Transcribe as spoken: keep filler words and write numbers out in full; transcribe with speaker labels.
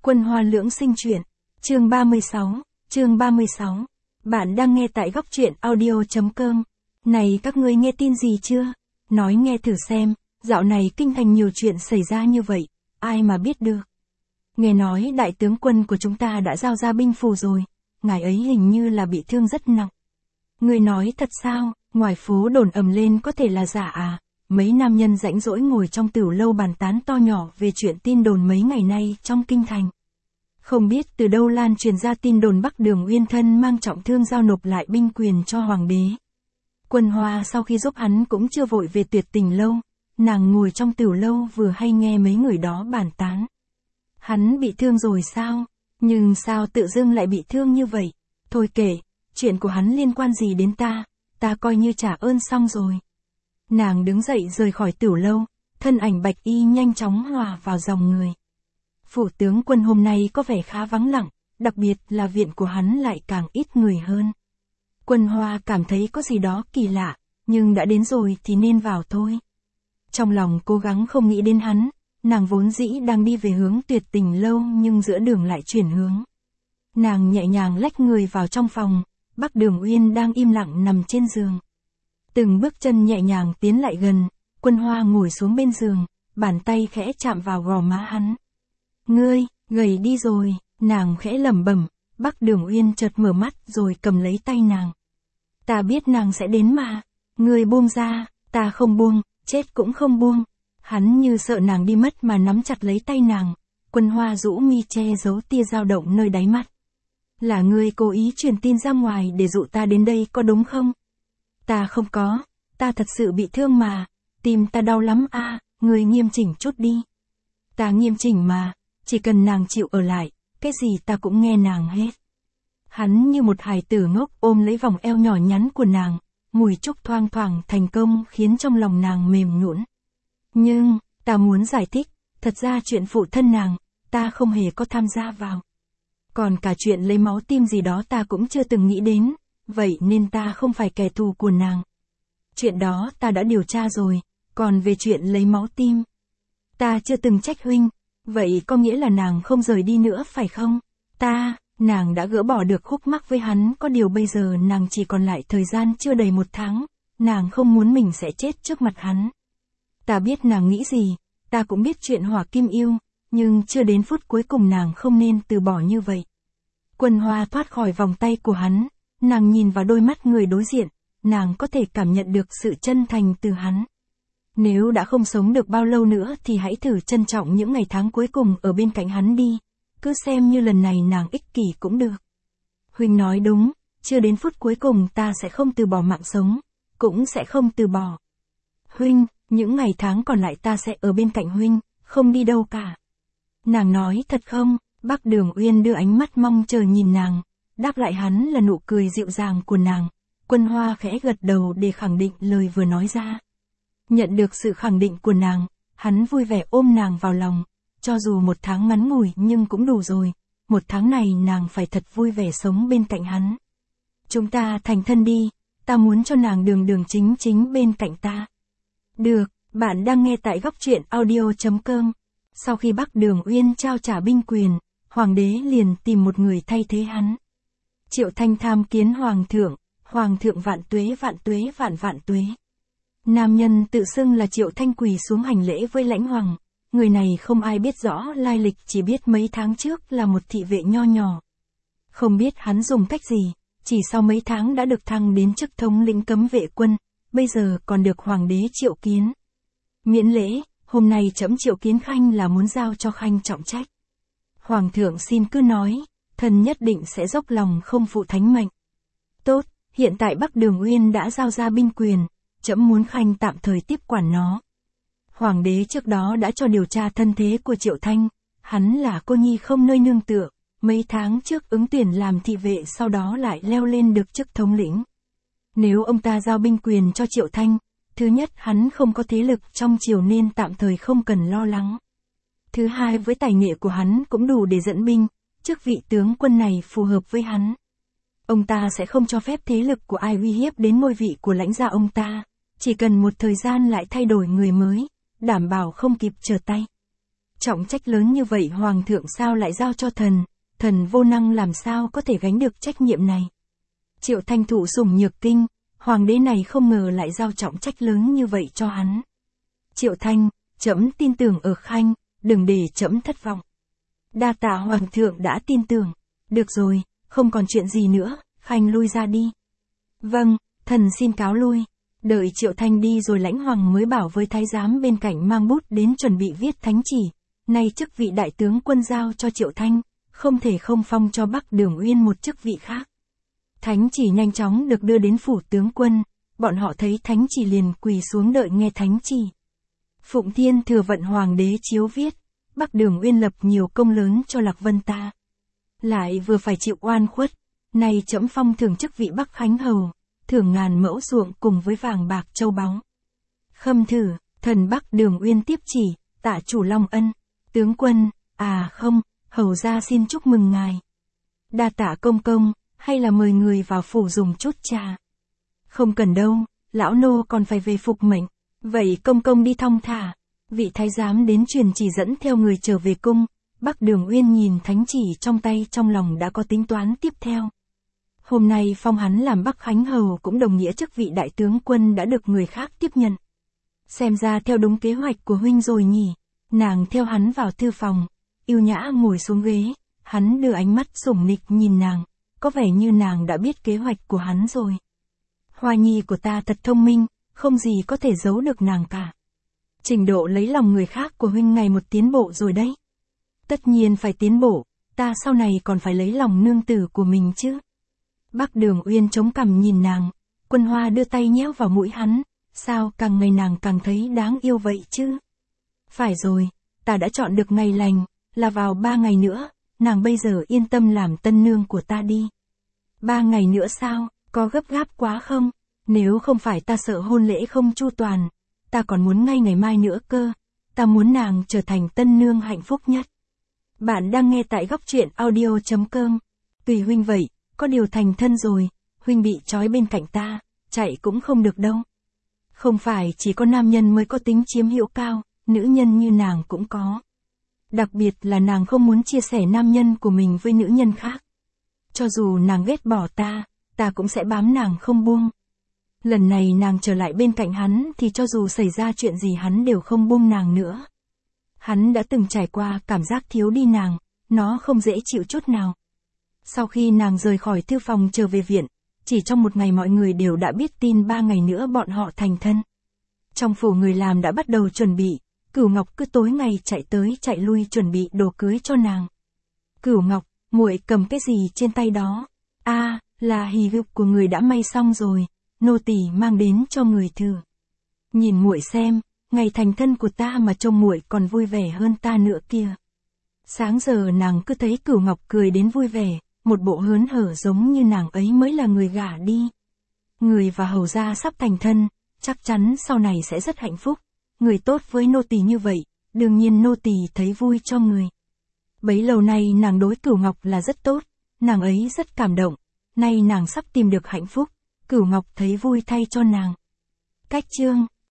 Speaker 1: Quân Hoa Lưỡng Sinh truyện, chương ba mươi sáu, chương ba mươi sáu. Bạn đang nghe tại góc truyện audio.com. Này các ngươi nghe tin gì chưa? Nói nghe thử xem, dạo này kinh thành nhiều chuyện xảy ra như vậy, ai mà biết được. Nghe nói đại tướng quân của chúng ta đã giao ra binh phù rồi, ngài ấy hình như là bị thương rất nặng. Ngươi nói thật sao? Ngoài phố đồn ầm lên có thể là giả à? Mấy nam nhân rãnh rỗi ngồi trong tửu lâu bàn tán to nhỏ về chuyện tin đồn mấy ngày nay trong kinh thành. Không biết từ đâu lan truyền ra tin đồn Bắc Đường Uyên thân mang trọng thương giao nộp lại binh quyền cho hoàng đế. Quân Hoa sau khi giúp hắn cũng chưa vội về Tuyệt Tình lâu, nàng ngồi trong tửu lâu vừa hay nghe mấy người đó bàn tán. Hắn bị thương rồi sao? Nhưng sao tự dưng lại bị thương như vậy? Thôi kệ, chuyện của hắn liên quan gì đến ta, ta coi như trả ơn xong rồi. Nàng đứng dậy rời khỏi tửu lâu, thân ảnh bạch y nhanh chóng hòa vào dòng người. Phủ tướng quân hôm nay có vẻ khá vắng lặng, đặc biệt là viện của hắn lại càng ít người hơn. Quân Hoa cảm thấy có gì đó kỳ lạ, nhưng đã đến rồi thì nên vào thôi. Trong lòng cố gắng không nghĩ đến hắn, nàng vốn dĩ đang đi về hướng Tuyệt Tình lâu nhưng giữa đường lại chuyển hướng. Nàng nhẹ nhàng lách người vào trong phòng, Bắc Đường Uyên đang im lặng nằm trên giường. Từng bước chân nhẹ nhàng tiến lại gần, Quân Hoa ngồi xuống bên giường, bàn tay khẽ chạm vào gò má hắn. Ngươi, gầy đi rồi, nàng khẽ lẩm bẩm. Bắc Đường Uyên chợt mở mắt rồi cầm lấy tay nàng. Ta biết nàng sẽ đến mà, ngươi buông ra, ta không buông, chết cũng không buông. Hắn như sợ nàng đi mất mà nắm chặt lấy tay nàng. Quân Hoa rũ mi che giấu tia dao động nơi đáy mắt. Là ngươi cố ý truyền tin ra ngoài để dụ ta đến đây có đúng không? Ta không có, ta thật sự bị thương mà, tim ta đau lắm a, à, ngươi nghiêm chỉnh chút đi. Ta nghiêm chỉnh mà, chỉ cần nàng chịu ở lại, cái gì ta cũng nghe nàng hết. Hắn như một hài tử ngốc ôm lấy vòng eo nhỏ nhắn của nàng, mùi trúc thoang thoảng thành công khiến trong lòng nàng mềm nhũn. Nhưng, ta muốn giải thích, thật ra chuyện phụ thân nàng, ta không hề có tham gia vào. Còn cả chuyện lấy máu tim gì đó ta cũng chưa từng nghĩ đến, vậy nên ta không phải kẻ thù của nàng. Chuyện đó ta đã điều tra rồi, còn về chuyện lấy máu tim, ta chưa từng trách huynh, vậy có nghĩa là nàng không rời đi nữa phải không? Ta, nàng đã gỡ bỏ được khúc mắc với hắn, có điều bây giờ nàng chỉ còn lại thời gian chưa đầy một tháng, nàng không muốn mình sẽ chết trước mặt hắn. Ta biết nàng nghĩ gì, ta cũng biết chuyện Hỏa Kim Yêu, nhưng chưa đến phút cuối cùng nàng không nên từ bỏ như vậy. Quân Hoa thoát khỏi vòng tay của hắn, nàng nhìn vào đôi mắt người đối diện, nàng có thể cảm nhận được sự chân thành từ hắn. Nếu đã không sống được bao lâu nữa thì hãy thử trân trọng những ngày tháng cuối cùng ở bên cạnh hắn đi, cứ xem như lần này nàng ích kỷ cũng được. Huynh nói đúng, chưa đến phút cuối cùng ta sẽ không từ bỏ mạng sống, cũng sẽ không từ bỏ. Huynh, những ngày tháng còn lại ta sẽ ở bên cạnh huynh, không đi đâu cả. Nàng nói thật không? Bắc Đường Uyên đưa ánh mắt mong chờ nhìn nàng, đáp lại hắn là nụ cười dịu dàng của nàng. Quân Hoa khẽ gật đầu để khẳng định lời vừa nói ra. Nhận được sự khẳng định của nàng, hắn vui vẻ ôm nàng vào lòng, cho dù một tháng ngắn ngủi nhưng cũng đủ rồi, một tháng này nàng phải thật vui vẻ sống bên cạnh hắn. Chúng ta thành thân đi, ta muốn cho nàng đường đường chính chính bên cạnh ta. Được, bạn đang nghe tại góc truyện audio.com. Sau khi Bắc Đường Uyên trao trả binh quyền, hoàng đế liền tìm một người thay thế hắn. Triệu Thanh tham kiến hoàng thượng, hoàng thượng vạn tuế vạn tuế vạn vạn tuế. Nam nhân tự xưng là Triệu Thanh quỳ xuống hành lễ với lãnh hoàng, người này không ai biết rõ lai lịch, chỉ biết mấy tháng trước là một thị vệ nho nhỏ. Không biết hắn dùng cách gì, chỉ sau mấy tháng đã được thăng đến chức thống lĩnh cấm vệ quân, bây giờ còn được hoàng đế triệu kiến. Miễn lễ, hôm nay trẫm triệu kiến khanh là muốn giao cho khanh trọng trách. Hoàng thượng xin cứ nói, thần nhất định sẽ dốc lòng không phụ thánh mệnh. Tốt, hiện tại Bắc Đường Uyên đã giao ra binh quyền, trẫm muốn khanh tạm thời tiếp quản nó. Hoàng đế trước đó đã cho điều tra thân thế của Triệu Thanh, hắn là cô nhi không nơi nương tựa, mấy tháng trước ứng tuyển làm thị vệ sau đó lại leo lên được chức thống lĩnh. Nếu ông ta giao binh quyền cho Triệu Thanh, thứ nhất hắn không có thế lực trong triều nên tạm thời không cần lo lắng. Thứ hai với tài nghệ của hắn cũng đủ để dẫn binh, chức vị tướng quân này phù hợp với hắn. Ông ta sẽ không cho phép thế lực của ai uy hiếp đến ngôi vị của lãnh gia ông ta, chỉ cần một thời gian lại thay đổi người mới, đảm bảo không kịp trở tay. Trọng trách lớn như vậy hoàng thượng sao lại giao cho thần, thần vô năng làm sao có thể gánh được trách nhiệm này. Triệu Thanh thụ sủng nhược kinh, hoàng đế này không ngờ lại giao trọng trách lớn như vậy cho hắn. Triệu Thanh, trẫm tin tưởng ở Khanh, đừng để trẫm thất vọng. Đa tạ hoàng thượng đã tin tưởng. Được rồi, không còn chuyện gì nữa, Khanh lui ra đi. Vâng, thần xin cáo lui. Đợi Triệu Thanh đi rồi Lãnh Hoàng mới bảo với thái giám bên cạnh mang bút đến chuẩn bị viết thánh chỉ. Nay chức vị đại tướng quân giao cho Triệu Thanh, không thể không phong cho Bắc Đường Uyên một chức vị khác. Thánh chỉ nhanh chóng được đưa đến phủ tướng quân, bọn họ thấy thánh chỉ liền quỳ xuống đợi nghe thánh chỉ. Phụng Thiên thừa vận hoàng đế chiếu viết, Bắc Đường Uyên lập nhiều công lớn cho Lạc Vân ta. Lại vừa phải chịu oan khuất, nay trẫm phong thưởng chức vị Bắc Khánh hầu, thưởng ngàn mẫu ruộng cùng với vàng bạc châu báu. Khâm thử, thần Bắc Đường Uyên tiếp chỉ, tạ chủ long ân. Tướng quân, à không, hầu gia xin chúc mừng ngài. Đa tạ công công, hay là mời người vào phủ dùng chút trà. Không cần đâu, lão nô còn phải về phục mệnh. Vậy công công đi thong thả. Vị thái giám đến truyền chỉ dẫn theo người trở về cung. Bắc Đường Uyên nhìn thánh chỉ trong tay trong lòng đã có tính toán tiếp theo. Hôm nay phong hắn làm Bắc Khánh hầu cũng đồng nghĩa chức vị đại tướng quân đã được người khác tiếp nhận. Xem ra theo đúng kế hoạch của huynh rồi nhỉ. Nàng theo hắn vào thư phòng, yêu nhã ngồi xuống ghế, hắn đưa ánh mắt sủng nịch nhìn nàng, có vẻ như nàng đã biết kế hoạch của hắn rồi. Hoa nhi của ta thật thông minh, không gì có thể giấu được nàng cả. Trình độ lấy lòng người khác của huynh ngày một tiến bộ rồi đấy. Tất nhiên phải tiến bộ, ta sau này còn phải lấy lòng nương tử của mình chứ. Bắc Đường Uyên chống cằm nhìn nàng, Quân Hoa đưa tay nhéo vào mũi hắn, sao càng ngày nàng càng thấy đáng yêu vậy chứ. Phải rồi, ta đã chọn được ngày lành, là vào ba ngày nữa, nàng bây giờ yên tâm làm tân nương của ta đi. Ba ngày nữa sao, có gấp gáp quá không? Nếu không phải ta sợ hôn lễ không chu toàn, ta còn muốn ngay ngày mai nữa cơ, ta muốn nàng trở thành tân nương hạnh phúc nhất. Bạn đang nghe tại góc truyện audio chấm com. Tùy huynh vậy, có điều thành thân rồi, huynh bị trói bên cạnh ta, chạy cũng không được đâu. Không phải chỉ có nam nhân mới có tính chiếm hữu cao, nữ nhân như nàng cũng có. Đặc biệt là nàng không muốn chia sẻ nam nhân của mình với nữ nhân khác. Cho dù nàng ghét bỏ ta, ta cũng sẽ bám nàng không buông. Lần này nàng trở lại bên cạnh hắn thì cho dù xảy ra chuyện gì hắn đều không buông nàng nữa. Hắn đã từng trải qua cảm giác thiếu đi nàng, nó không dễ chịu chút nào. Sau khi nàng rời khỏi thư phòng trở về viện, chỉ trong một ngày mọi người đều đã biết tin ba ngày nữa bọn họ thành thân. Trong phủ người làm đã bắt đầu chuẩn bị, Cửu Ngọc cứ tối ngày chạy tới chạy lui chuẩn bị đồ cưới cho nàng. Cửu Ngọc, muội cầm cái gì trên tay đó? A, à, là hỷ lục của người đã may xong rồi, nô tỳ mang đến cho người thử. Nhìn muội xem, ngày thành thân của ta mà trông muội còn vui vẻ hơn ta nữa kia. Sáng giờ nàng cứ thấy Cửu Ngọc cười đến vui vẻ, một bộ hớn hở giống như nàng ấy mới là người gả đi. Người và hầu gia sắp thành thân, chắc chắn sau này sẽ rất hạnh phúc. Người tốt với nô tỳ như vậy, đương nhiên nô tỳ thấy vui cho người. Bấy lâu nay nàng đối Cửu Ngọc là rất tốt, nàng ấy rất cảm động, nay nàng sắp tìm được hạnh phúc, Cửu Ngọc thấy vui thay cho nàng. Cách chương